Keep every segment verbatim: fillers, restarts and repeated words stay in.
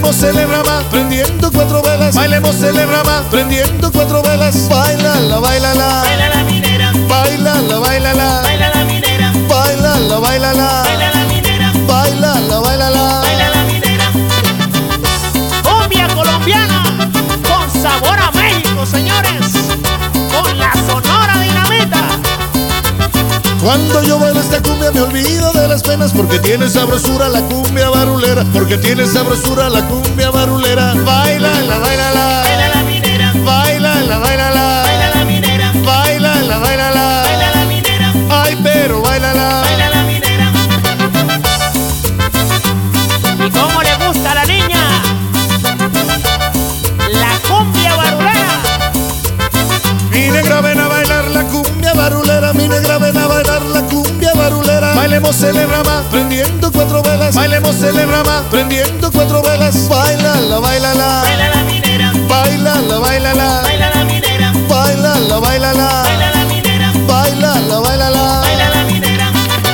Bailemos en la rama, prendiendo cuatro velas. Bailemos en la rama, prendiendo cuatro velas. Bailala, bailala, Baila la minera, bailala, bailala, baila la minera, bailala, bailala, baila la minera, bailala, bailala. baila la minera. Cumbia colombiana con sabor a México, señores, con la Sonora Dinamita. Cuando yo bailo esta cumbia me olvido de las penas, porque tiene sabrosura la cumbia barulera, porque tiene sabrosura la cumbia barulera. Bailala, bailala, Baila la minera, bailala, bailala, baila la minera, bailala, bailala. baila la minera, Ay, pero bailala. baila la minera. ¿Y cómo le gusta a la niña? La cumbia barulera. Mi negra, ven a bailar la cumbia barulera. Mi negra, ven a bailar la cumbia barulera. Bailemos en la rama, prendiendo cuatro velas. Bailemos en la rama, prendiendo cuatro velas. Bailala, bailala, Baila la minera, bailala, bailala, baila la minera, bailala, bailala, baila la minera, bailala, bailala. baila la minera.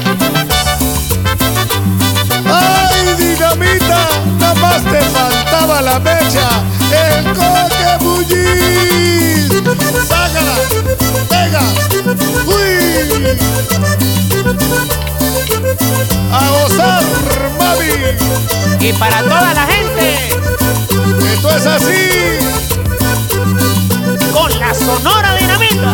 ¡Ay, dinamita! Nada más te faltaba la mecha, el coque bullis. ¡Sácala! ¡Pega! ¡Uy! ¡A gozar, mami! Y para toda la gente, ¡Esto es así! con la Sonora Dinamita,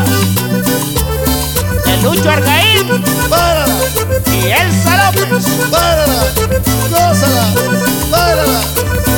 el Lucho Argaín ¡Párala! y Elsa López. ¡Párala! ¡Gózala! ¡Párala!